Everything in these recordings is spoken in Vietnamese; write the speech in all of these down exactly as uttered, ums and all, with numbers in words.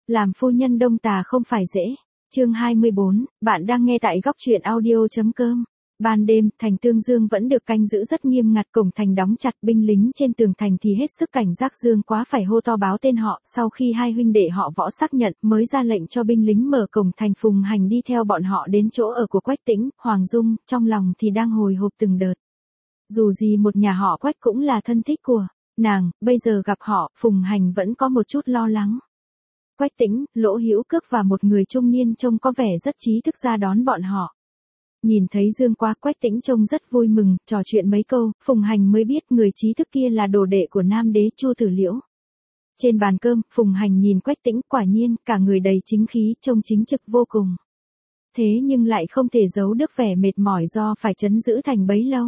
Làm phu nhân đông tà không phải dễ. Chương hai mươi bốn, bạn đang nghe tại góc truyện audio.com. Ban đêm, thành Tương Dương vẫn được canh giữ rất nghiêm ngặt, cổng thành đóng chặt, binh lính trên tường thành thì hết sức cảnh giác. Dương Quá phải hô to báo tên họ, sau khi hai huynh đệ họ Võ xác nhận, mới ra lệnh cho binh lính mở cổng thành. Phùng Hành đi theo bọn họ đến chỗ ở của Quách Tĩnh, Hoàng Dung, trong lòng thì đang hồi hộp từng đợt. Dù gì một nhà họ Quách cũng là thân thích của nàng, bây giờ gặp họ, Phùng Hành vẫn có một chút lo lắng. Quách Tĩnh, Lỗ Hữu Cước và một người trung niên trông có vẻ rất trí thức ra đón bọn họ. Nhìn thấy Dương Quá, Quách Tĩnh trông rất vui mừng, trò chuyện mấy câu, Phùng Hành mới biết người trí thức kia là đồ đệ của Nam Đế Chu Tử Liễu. Trên bàn cơm, Phùng Hành nhìn Quách Tĩnh, quả nhiên, cả người đầy chính khí, trông chính trực vô cùng. Thế nhưng lại không thể giấu được vẻ mệt mỏi do phải trấn giữ thành bấy lâu.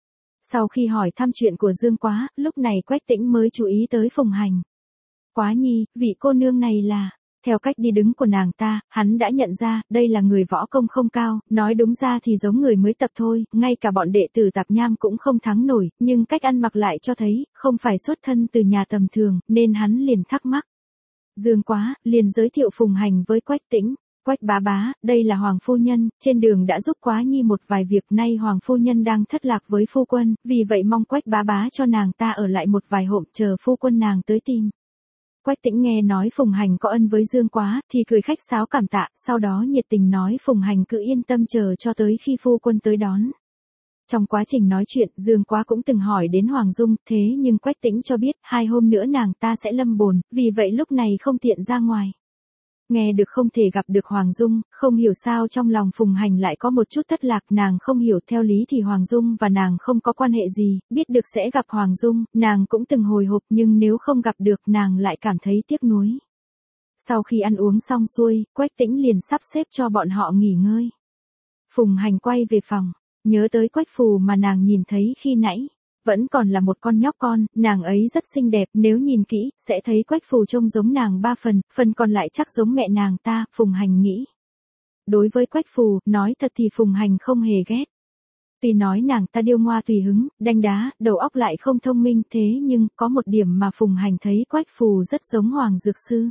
Sau khi hỏi thăm chuyện của Dương Quá, lúc này Quách Tĩnh mới chú ý tới Phùng Hành. Quá nhi, vị cô nương này là... Theo cách đi đứng của nàng ta, hắn đã nhận ra, đây là người võ công không cao, nói đúng ra thì giống người mới tập thôi, ngay cả bọn đệ tử Tạp Nham cũng không thắng nổi, nhưng cách ăn mặc lại cho thấy, không phải xuất thân từ nhà tầm thường, nên hắn liền thắc mắc. Dương Quá, liền giới thiệu Phùng Hành với Quách Tĩnh. Quách bá bá, đây là Hoàng Phu Nhân, trên đường đã giúp Quá nhi một vài việc, nay Hoàng Phu Nhân đang thất lạc với phu quân, vì vậy mong Quách bá bá cho nàng ta ở lại một vài hôm, chờ phu quân nàng tới tìm. Quách Tĩnh nghe nói Phùng Hành có ân với Dương Quá, thì cười khách sáo cảm tạ, sau đó nhiệt tình nói Phùng Hành cứ yên tâm chờ cho tới khi phu quân tới đón. Trong quá trình nói chuyện, Dương Quá cũng từng hỏi đến Hoàng Dung, thế nhưng Quách Tĩnh cho biết, hai hôm nữa nàng ta sẽ lâm bồn, vì vậy lúc này không tiện ra ngoài. Nghe được không thể gặp được Hoàng Dung, không hiểu sao trong lòng Phùng Hành lại có một chút thất lạc, nàng không hiểu, theo lý thì Hoàng Dung và nàng không có quan hệ gì, biết được sẽ gặp Hoàng Dung, nàng cũng từng hồi hộp, nhưng nếu không gặp được nàng lại cảm thấy tiếc nuối. Sau khi ăn uống xong xuôi, Quách Tĩnh liền sắp xếp cho bọn họ nghỉ ngơi. Phùng Hành quay về phòng, nhớ tới Quách Phù mà nàng nhìn thấy khi nãy. Vẫn còn là một con nhóc con, nàng ấy rất xinh đẹp, nếu nhìn kỹ, sẽ thấy Quách Phù trông giống nàng ba phần, phần còn lại chắc giống mẹ nàng ta, Phùng Hành nghĩ. Đối với Quách Phù, nói thật thì Phùng Hành không hề ghét. Tuy nói nàng ta điêu ngoa tùy hứng, đanh đá, đầu óc lại không thông minh, thế nhưng, có một điểm mà Phùng Hành thấy Quách Phù rất giống Hoàng Dược Sư.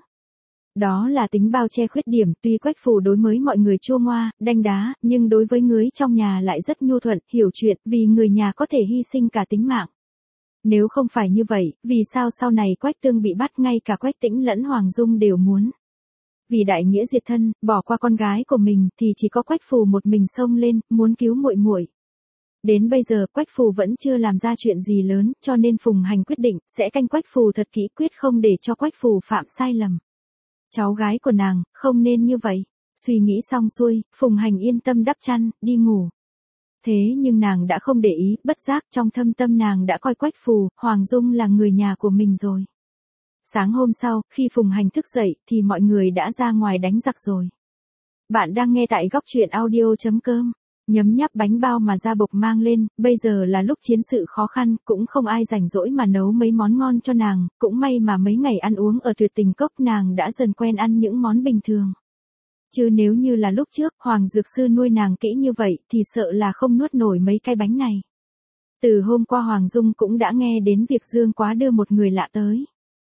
Đó là tính bao che khuyết điểm, tuy Quách Phù đối với mọi người chua ngoa, đanh đá, nhưng đối với người trong nhà lại rất nhu thuận, hiểu chuyện, vì người nhà có thể hy sinh cả tính mạng. Nếu không phải như vậy, vì sao sau này Quách Tương bị bắt, ngay cả Quách Tĩnh lẫn Hoàng Dung đều muốn. Vì đại nghĩa diệt thân, bỏ qua con gái của mình, thì chỉ có Quách Phù một mình xông lên, muốn cứu muội muội. Đến bây giờ, Quách Phù vẫn chưa làm ra chuyện gì lớn, cho nên Phùng Hành quyết định, sẽ canh Quách Phù thật kỹ, quyết không để cho Quách Phù phạm sai lầm. Cháu gái của nàng, không nên như vậy. Suy nghĩ xong xuôi, Phùng Hành yên tâm đắp chăn, đi ngủ. Thế nhưng nàng đã không để ý, bất giác trong thâm tâm nàng đã coi Quách Phù, Hoàng Dung là người nhà của mình rồi. Sáng hôm sau, khi Phùng Hành thức dậy, thì mọi người đã ra ngoài đánh giặc rồi. Bạn đang nghe tại góc truyện audio.com. Nhấm nháp bánh bao mà gia bộc mang lên, bây giờ là lúc chiến sự khó khăn, cũng không ai rảnh rỗi mà nấu mấy món ngon cho nàng, cũng may mà mấy ngày ăn uống ở Tuyệt Tình Cốc nàng đã dần quen ăn những món bình thường. Chứ nếu như là lúc trước, Hoàng Dược Sư nuôi nàng kỹ như vậy, thì sợ là không nuốt nổi mấy cái bánh này. Từ hôm qua Hoàng Dung cũng đã nghe đến việc Dương Quá đưa một người lạ tới.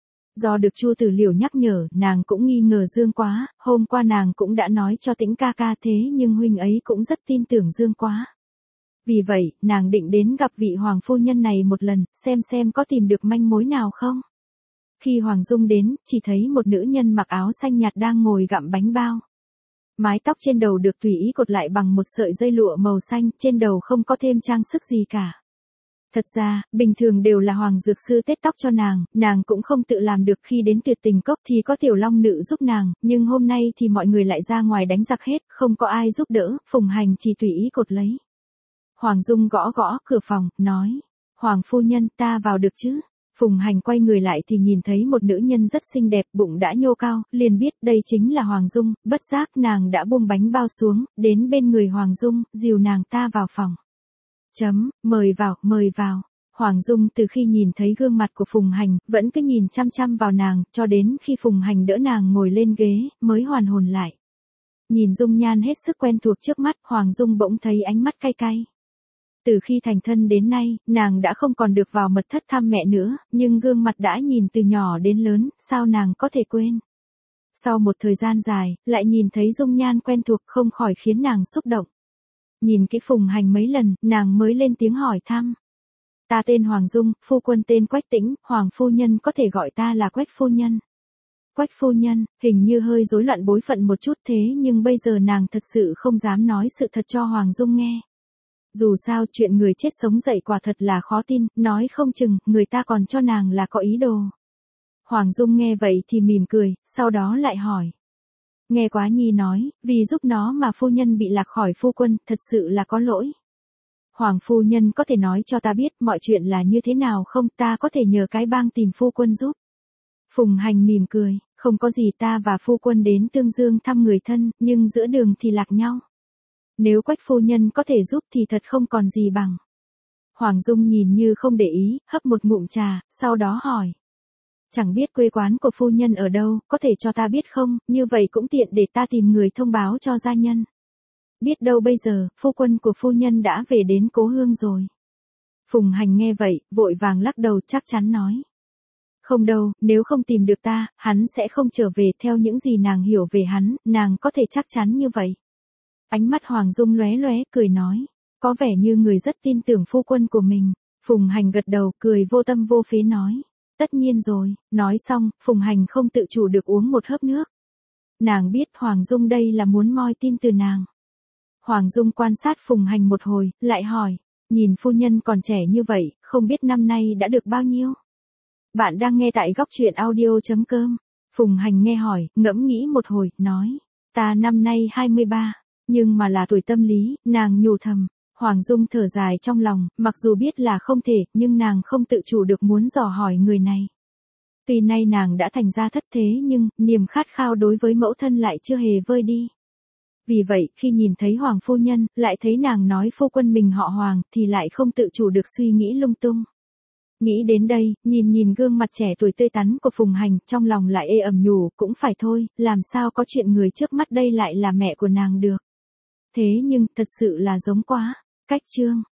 Do được Chu Tử Liễu nhắc nhở, nàng cũng nghi ngờ Dương Quá, hôm qua nàng cũng đã nói cho Tĩnh ca ca, thế nhưng huynh ấy cũng rất tin tưởng Dương Quá. Vì vậy, nàng định đến gặp vị Hoàng Phu Nhân này một lần, xem xem có tìm được manh mối nào không. Khi Hoàng Dung đến, chỉ thấy một nữ nhân mặc áo xanh nhạt đang ngồi gặm bánh bao. Mái tóc trên đầu được tùy ý cột lại bằng một sợi dây lụa màu xanh, trên đầu không có thêm trang sức gì cả. Thật ra, bình thường đều là Hoàng Dược Sư tết tóc cho nàng, nàng cũng không tự làm được, khi đến Tuyệt Tình Cốc thì có Tiểu Long Nữ giúp nàng, nhưng hôm nay thì mọi người lại ra ngoài đánh giặc hết, không có ai giúp đỡ, Phùng Hành chỉ tùy ý cột lấy. Hoàng Dung gõ gõ cửa phòng, nói, Hoàng Phu Nhân, ta vào được chứ? Phùng Hành quay người lại thì nhìn thấy một nữ nhân rất xinh đẹp, bụng đã nhô cao, liền biết đây chính là Hoàng Dung, bất giác nàng đã buông bánh bao xuống, đến bên người Hoàng Dung, dìu nàng ta vào phòng. Chấm, mời vào, mời vào. Hoàng Dung từ khi nhìn thấy gương mặt của Phùng Hành, vẫn cứ nhìn chăm chăm vào nàng, cho đến khi Phùng Hành đỡ nàng ngồi lên ghế, mới hoàn hồn lại. Nhìn dung nhan hết sức quen thuộc trước mắt, Hoàng Dung bỗng thấy ánh mắt cay cay. Từ khi thành thân đến nay, nàng đã không còn được vào mật thất thăm mẹ nữa, nhưng gương mặt đã nhìn từ nhỏ đến lớn, sao nàng có thể quên. Sau một thời gian dài, lại nhìn thấy dung nhan quen thuộc không khỏi khiến nàng xúc động. Nhìn kỹ Phùng Hành mấy lần, nàng mới lên tiếng hỏi thăm. Ta tên Hoàng Dung, phu quân tên Quách Tĩnh, Hoàng phu nhân có thể gọi ta là Quách phu nhân. Quách phu nhân, hình như hơi rối loạn bối phận một chút thế nhưng bây giờ nàng thật sự không dám nói sự thật cho Hoàng Dung nghe. Dù sao chuyện người chết sống dậy quả thật là khó tin, nói không chừng, người ta còn cho nàng là có ý đồ. Hoàng Dung nghe vậy thì mỉm cười, sau đó lại hỏi. Nghe Quá Nhi nói, vì giúp nó mà phu nhân bị lạc khỏi phu quân, thật sự là có lỗi. Hoàng phu nhân có thể nói cho ta biết mọi chuyện là như thế nào không, ta có thể nhờ cái bang tìm phu quân giúp. Phùng Hành mỉm cười, không có gì, ta và phu quân đến Tương Dương thăm người thân, nhưng giữa đường thì lạc nhau. Nếu Quách phu nhân có thể giúp thì thật không còn gì bằng. Hoàng Dung nhìn như không để ý, hấp một ngụm trà, sau đó hỏi. Chẳng biết quê quán của phu nhân ở đâu, có thể cho ta biết không, như vậy cũng tiện để ta tìm người thông báo cho gia nhân. Biết đâu bây giờ, phu quân của phu nhân đã về đến cố hương rồi. Phùng Hành nghe vậy, vội vàng lắc đầu chắc chắn nói. Không đâu, nếu không tìm được ta, hắn sẽ không trở về. Theo những gì nàng hiểu về hắn, nàng có thể chắc chắn như vậy. Ánh mắt Hoàng Dung lóe lóe, cười nói. Có vẻ như người rất tin tưởng phu quân của mình. Phùng Hành gật đầu, cười vô tâm vô phế nói. Tất nhiên rồi, nói xong, Phùng Hành không tự chủ được uống một hớp nước. Nàng biết Hoàng Dung đây là muốn moi tin từ nàng. Hoàng Dung quan sát Phùng Hành một hồi, lại hỏi. Nhìn phu nhân còn trẻ như vậy, không biết năm nay đã được bao nhiêu? Bạn đang nghe tại góc truyện audio chấm com. Phùng Hành nghe hỏi, ngẫm nghĩ một hồi, nói. Ta năm nay hai mươi ba, nhưng mà là tuổi tâm lý, nàng nhủ thầm. Hoàng Dung thở dài trong lòng, mặc dù biết là không thể, nhưng nàng không tự chủ được muốn dò hỏi người này. Tuy nay nàng đã thành ra thất thế nhưng, niềm khát khao đối với mẫu thân lại chưa hề vơi đi. Vì vậy, khi nhìn thấy Hoàng phu nhân, lại thấy nàng nói phu quân mình họ Hoàng, thì lại không tự chủ được suy nghĩ lung tung. Nghĩ đến đây, nhìn nhìn gương mặt trẻ tuổi tươi tắn của Phùng Hành, trong lòng lại ê ẩm nhủ, cũng phải thôi, làm sao có chuyện người trước mắt đây lại là mẹ của nàng được. Thế nhưng, thật sự là giống quá. Cách chương